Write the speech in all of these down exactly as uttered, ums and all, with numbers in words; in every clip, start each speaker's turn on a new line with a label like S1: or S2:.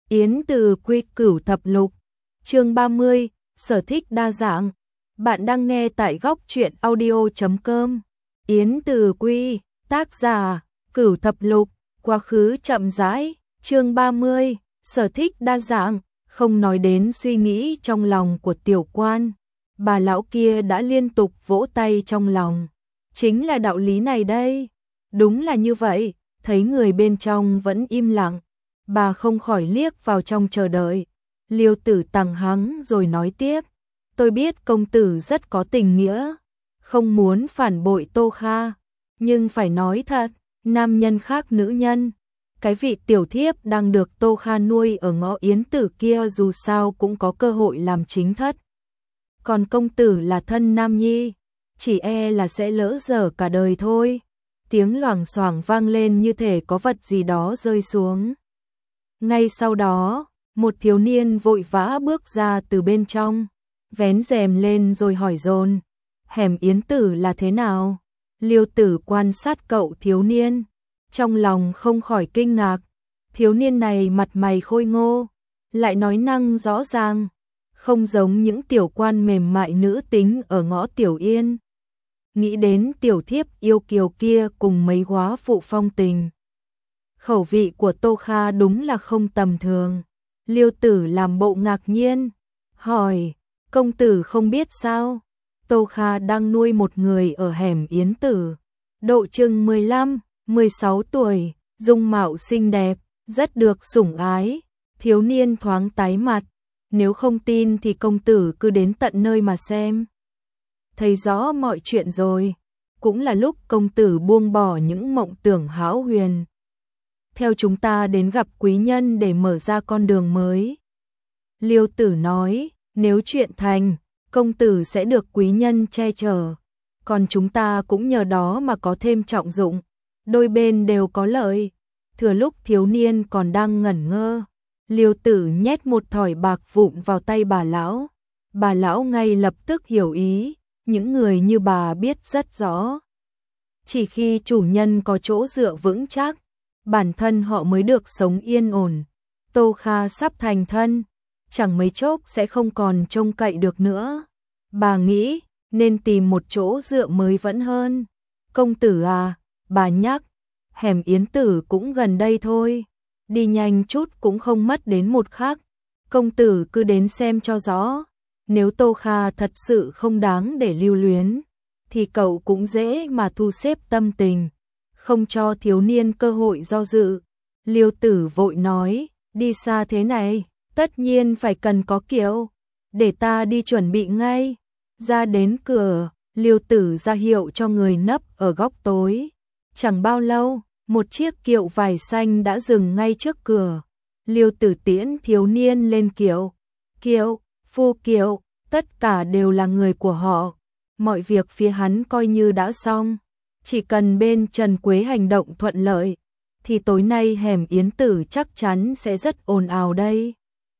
S1: Yến Từ Quy Cửu Thập Lục, chương ba mươi, sở thích đa dạng. Bạn đang nghe tại góc truyện audio chấm com. Yến Từ Quy, tác giả, Cửu Thập Lục, quá khứ chậm rãi, chương ba mươi, sở thích đa dạng, không nói đến suy nghĩ trong lòng của tiểu quan. Bà lão kia đã liên tục vỗ tay trong lòng. Chính là đạo lý này đây. Đúng là như vậy, thấy người bên trong vẫn im lặng. Bà không khỏi liếc vào trong chờ đợi. Liêu Tử tằng hắng rồi nói tiếp. Tôi biết công tử rất có tình nghĩa, không muốn phản bội Tô Kha. Nhưng phải nói thật, nam nhân khác nữ nhân. Cái vị tiểu thiếp đang được Tô Kha nuôi ở ngõ Yến Tử kia dù sao cũng có cơ hội làm chính thất. Còn công tử là thân nam nhi, chỉ e là sẽ lỡ dở cả đời thôi. Tiếng loảng xoảng vang lên như thể có vật gì đó rơi xuống. Ngay sau đó, một thiếu niên vội vã bước ra từ bên trong, vén rèm lên rồi hỏi dồn, hẻm Yến Tử là thế nào? Liêu Tử quan sát cậu thiếu niên, trong lòng không khỏi kinh ngạc. Thiếu niên này mặt mày khôi ngô, lại nói năng rõ ràng, không giống những tiểu quan mềm mại nữ tính ở ngõ Tiểu Yên. Nghĩ đến tiểu thiếp yêu kiều kia cùng mấy góa phụ phong tình. Khẩu vị của Tô Kha đúng là không tầm thường. Liêu Tử làm bộ ngạc nhiên, hỏi, công tử không biết sao? Tô Kha đang nuôi một người ở hẻm Yến Tử, độ chừng mười lăm, mười sáu tuổi, dung mạo xinh đẹp, rất được sủng ái. Thiếu niên thoáng tái mặt, nếu không tin thì công tử cứ đến tận nơi mà xem. Thấy rõ mọi chuyện rồi, cũng là lúc công tử buông bỏ những mộng tưởng hão huyền. Theo chúng ta đến gặp quý nhân để mở ra con đường mới. Liêu Tử nói, nếu chuyện thành, công tử sẽ được quý nhân che chở. Còn chúng ta cũng nhờ đó mà có thêm trọng dụng. Đôi bên đều có lợi. Thừa lúc thiếu niên còn đang ngẩn ngơ, Liêu Tử nhét một thỏi bạc vụn vào tay bà lão. Bà lão ngay lập tức hiểu ý, những người như bà biết rất rõ. Chỉ khi chủ nhân có chỗ dựa vững chắc, bản thân họ mới được sống yên ổn. Tô Kha sắp thành thân, chẳng mấy chốc sẽ không còn trông cậy được nữa. Bà nghĩ, nên tìm một chỗ dựa mới vẫn hơn. Công tử à, bà nhắc, hẻm Yến Tử cũng gần đây thôi. Đi nhanh chút cũng không mất đến một khắc. Công tử cứ đến xem cho rõ. Nếu Tô Kha thật sự không đáng để lưu luyến, thì cậu cũng dễ mà thu xếp tâm tình, không cho thiếu niên cơ hội do dự. Liêu Tử vội nói, đi xa thế này, tất nhiên phải cần có kiệu, để ta đi chuẩn bị ngay. Ra đến cửa, Liêu Tử ra hiệu cho người nấp ở góc tối. Chẳng bao lâu, một chiếc kiệu vải xanh đã dừng ngay trước cửa. Liêu Tử tiễn thiếu niên lên kiệu. Kiệu, phu kiệu, tất cả đều là người của họ. Mọi việc phía hắn coi như đã xong. Chỉ cần bên Trần Quế hành động thuận lợi, thì tối nay hẻm Yến Tử chắc chắn sẽ rất ồn ào đây.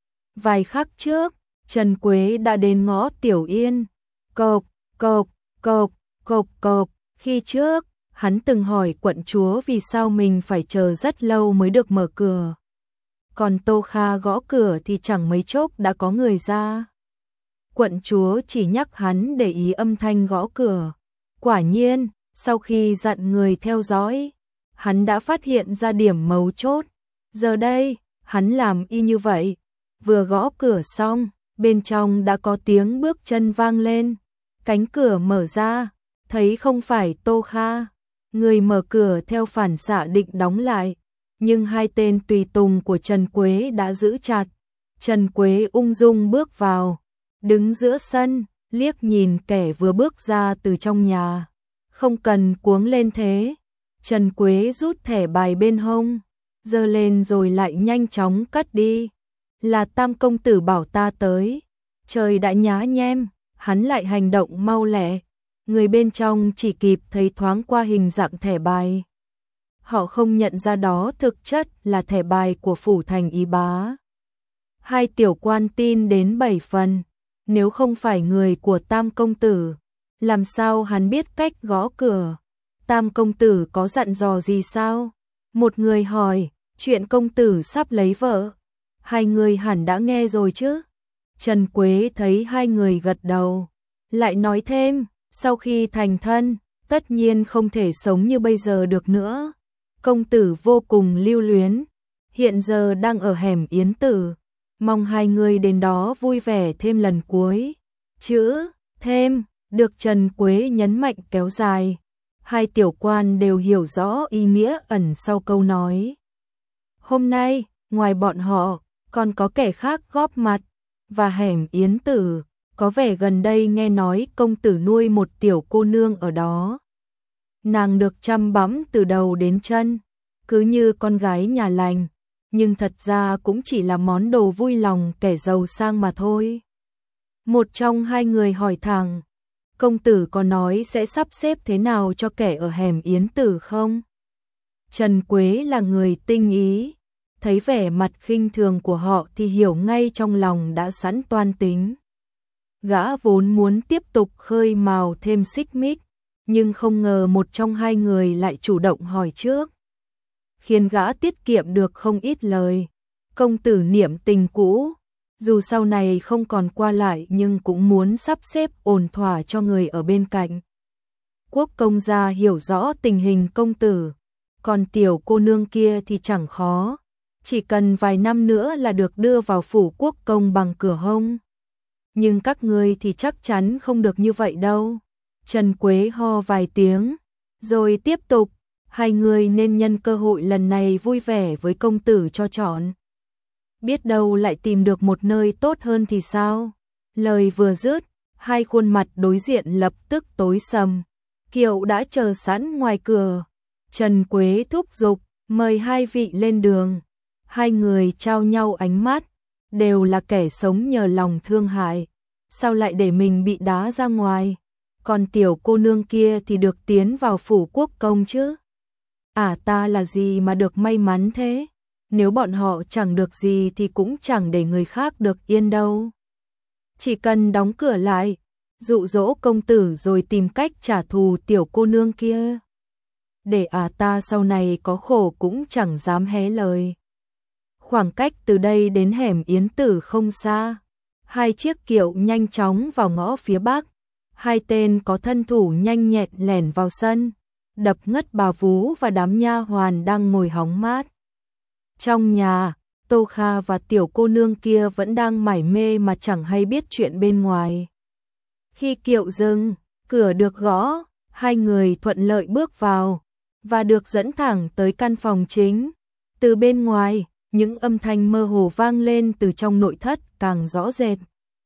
S1: Vài khắc trước, Trần Quế đã đến ngõ Tiểu Yên. Cộp, cộp, cộp, cộp, cộp. Khi trước, hắn từng hỏi quận chúa vì sao mình phải chờ rất lâu mới được mở cửa. Còn Tô Kha gõ cửa thì chẳng mấy chốc đã có người ra. Quận chúa chỉ nhắc hắn để ý âm thanh gõ cửa. Quả nhiên, sau khi dặn người theo dõi, hắn đã phát hiện ra điểm mấu chốt. Giờ đây, hắn làm y như vậy. Vừa gõ cửa xong, bên trong đã có tiếng bước chân vang lên. Cánh cửa mở ra, thấy không phải Tô Kha. Người mở cửa theo phản xạ định đóng lại, nhưng hai tên tùy tùng của Trần Quế đã giữ chặt. Trần Quế ung dung bước vào, đứng giữa sân, liếc nhìn kẻ vừa bước ra từ trong nhà. Không cần cuống lên thế. Trần Quế rút thẻ bài bên hông, giơ lên rồi lại nhanh chóng cất đi. Là Tam công tử bảo ta tới. Trời đã nhá nhem, hắn lại hành động mau lẹ. Người bên trong chỉ kịp thấy thoáng qua hình dạng thẻ bài. Họ không nhận ra đó thực chất là thẻ bài của phủ thành Y Bá. Hai tiểu quan tin đến bảy phần. Nếu không phải người của Tam công tử, làm sao hắn biết cách gõ cửa? Tam công tử có dặn dò gì sao? Một người hỏi, chuyện công tử sắp lấy vợ. Hai người hẳn đã nghe rồi chứ? Trần Quế thấy hai người gật đầu, lại nói thêm, sau khi thành thân, tất nhiên không thể sống như bây giờ được nữa. Công tử vô cùng lưu luyến, hiện giờ đang ở hẻm Yến Tử, mong hai người đến đó vui vẻ thêm lần cuối. Chữ thêm được Trần Quế nhấn mạnh kéo dài. Hai tiểu quan đều hiểu rõ ý nghĩa ẩn sau câu nói. Hôm nay, ngoài bọn họ, còn có kẻ khác góp mặt, và hẻm Yến Tử, có vẻ gần đây nghe nói công tử nuôi một tiểu cô nương ở đó. Nàng được chăm bẵm từ đầu đến chân, cứ như con gái nhà lành, nhưng thật ra cũng chỉ là món đồ vui lòng kẻ giàu sang mà thôi. Một trong hai người hỏi thẳng, công tử có nói sẽ sắp xếp thế nào cho kẻ ở hẻm Yến Tử không? Trần Quế là người tinh ý, thấy vẻ mặt khinh thường của họ thì hiểu ngay trong lòng đã sẵn toan tính. Gã vốn muốn tiếp tục khơi mào thêm xích mích, nhưng không ngờ một trong hai người lại chủ động hỏi trước, khiến gã tiết kiệm được không ít lời. Công tử niệm tình cũ, dù sau này không còn qua lại nhưng cũng muốn sắp xếp ổn thỏa cho người ở bên cạnh. Quốc công gia hiểu rõ tình hình công tử, còn tiểu cô nương kia thì chẳng khó, chỉ cần vài năm nữa là được đưa vào phủ quốc công bằng cửa hông. Nhưng các ngươi thì chắc chắn không được như vậy đâu. Trần Quế ho vài tiếng, rồi tiếp tục, hai người nên nhân cơ hội lần này vui vẻ với công tử cho chọn. Biết đâu lại tìm được một nơi tốt hơn thì sao? Lời vừa dứt, hai khuôn mặt đối diện lập tức tối sầm. Kiệu đã chờ sẵn ngoài cửa. Trần Quế thúc giục, mời hai vị lên đường. Hai người trao nhau ánh mắt, đều là kẻ sống nhờ lòng thương hại. Sao lại để mình bị đá ra ngoài? Còn tiểu cô nương kia thì được tiến vào phủ quốc công chứ? À ta là gì mà được may mắn thế? Nếu bọn họ chẳng được gì thì cũng chẳng để người khác được yên đâu. Chỉ cần đóng cửa lại, dụ dỗ công tử rồi tìm cách trả thù tiểu cô nương kia. Để à ta sau này có khổ cũng chẳng dám hé lời. Khoảng cách từ đây đến hẻm Yến Tử không xa. Hai chiếc kiệu nhanh chóng vào ngõ phía bắc. Hai tên có thân thủ nhanh nhẹn lẻn vào sân, đập ngất bà vú và đám nha hoàn đang ngồi hóng mát. Trong nhà, Tô Kha và tiểu cô nương kia vẫn đang mải mê mà chẳng hay biết chuyện bên ngoài. Khi kiệu dừng, cửa được gõ, hai người thuận lợi bước vào và được dẫn thẳng tới căn phòng chính. Từ bên ngoài, những âm thanh mơ hồ vang lên từ trong nội thất càng rõ rệt.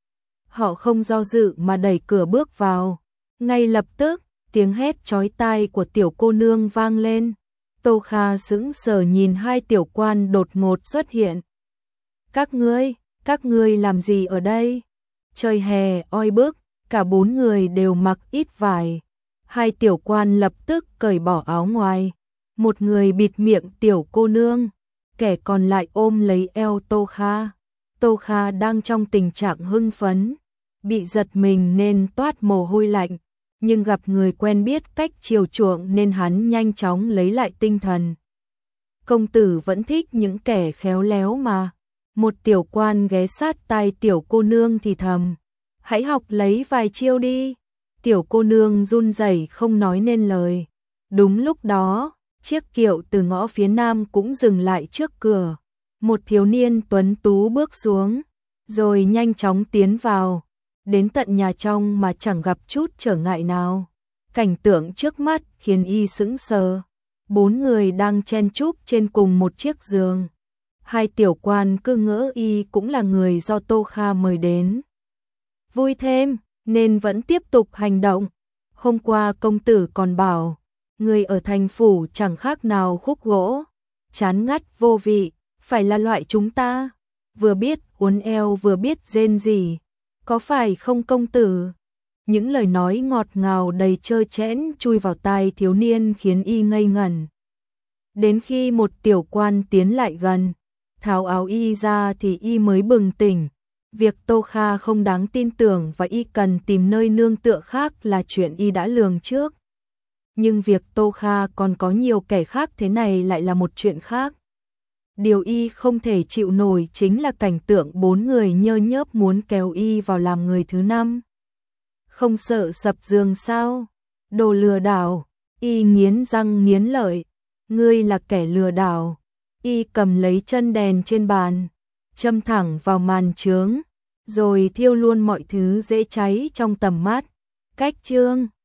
S1: Họ không do dự mà đẩy cửa bước vào. Ngay lập tức, tiếng hét chói tai của tiểu cô nương vang lên. Tô Kha sững sờ nhìn hai tiểu quan đột ngột xuất hiện. Các ngươi, các ngươi làm gì ở đây? Trời hè oi bức, cả bốn người đều mặc ít vải. Hai tiểu quan lập tức cởi bỏ áo ngoài. Một người bịt miệng tiểu cô nương, kẻ còn lại ôm lấy eo Tô Kha. Tô Kha đang trong tình trạng hưng phấn, bị giật mình nên toát mồ hôi lạnh, nhưng gặp người quen biết cách chiều chuộng nên hắn nhanh chóng lấy lại tinh thần. Công tử vẫn thích những kẻ khéo léo mà. Một tiểu quan ghé sát tai tiểu cô nương thì thầm, hãy học lấy vài chiêu đi. Tiểu cô nương run rẩy không nói nên lời. Đúng lúc đó, chiếc kiệu từ ngõ phía nam cũng dừng lại trước cửa. Một thiếu niên tuấn tú bước xuống, rồi nhanh chóng tiến vào, đến tận nhà trong mà chẳng gặp chút trở ngại nào. Cảnh tượng trước mắt khiến y sững sờ. Bốn người đang chen chúc trên cùng một chiếc giường. Hai tiểu quan cứ ngỡ y cũng là người do Tô Kha mời đến. Vui thêm, nên vẫn tiếp tục hành động. Hôm qua công tử còn bảo, người ở thành phủ chẳng khác nào khúc gỗ, chán ngắt vô vị, phải là loại chúng ta, vừa biết uốn eo vừa biết rên rỉ, có phải không công tử? Những lời nói ngọt ngào đầy trơ trẽn chui vào tai thiếu niên khiến y ngây ngẩn. Đến khi một tiểu quan tiến lại gần, tháo áo y ra thì y mới bừng tỉnh. Việc Tô Kha không đáng tin tưởng và y cần tìm nơi nương tựa khác là chuyện y đã lường trước. Nhưng việc Tô Kha còn có nhiều kẻ khác thế này lại là một chuyện khác. Điều y không thể chịu nổi chính là cảnh tượng bốn người nhơ nhớp muốn kéo y vào làm người thứ năm. Không sợ sập giường sao? Đồ lừa đảo! Y nghiến răng nghiến lợi. Ngươi là kẻ lừa đảo. Y cầm lấy chân đèn trên bàn, châm thẳng vào màn chướng, rồi thiêu luôn mọi thứ dễ cháy trong tầm mắt. Cách chương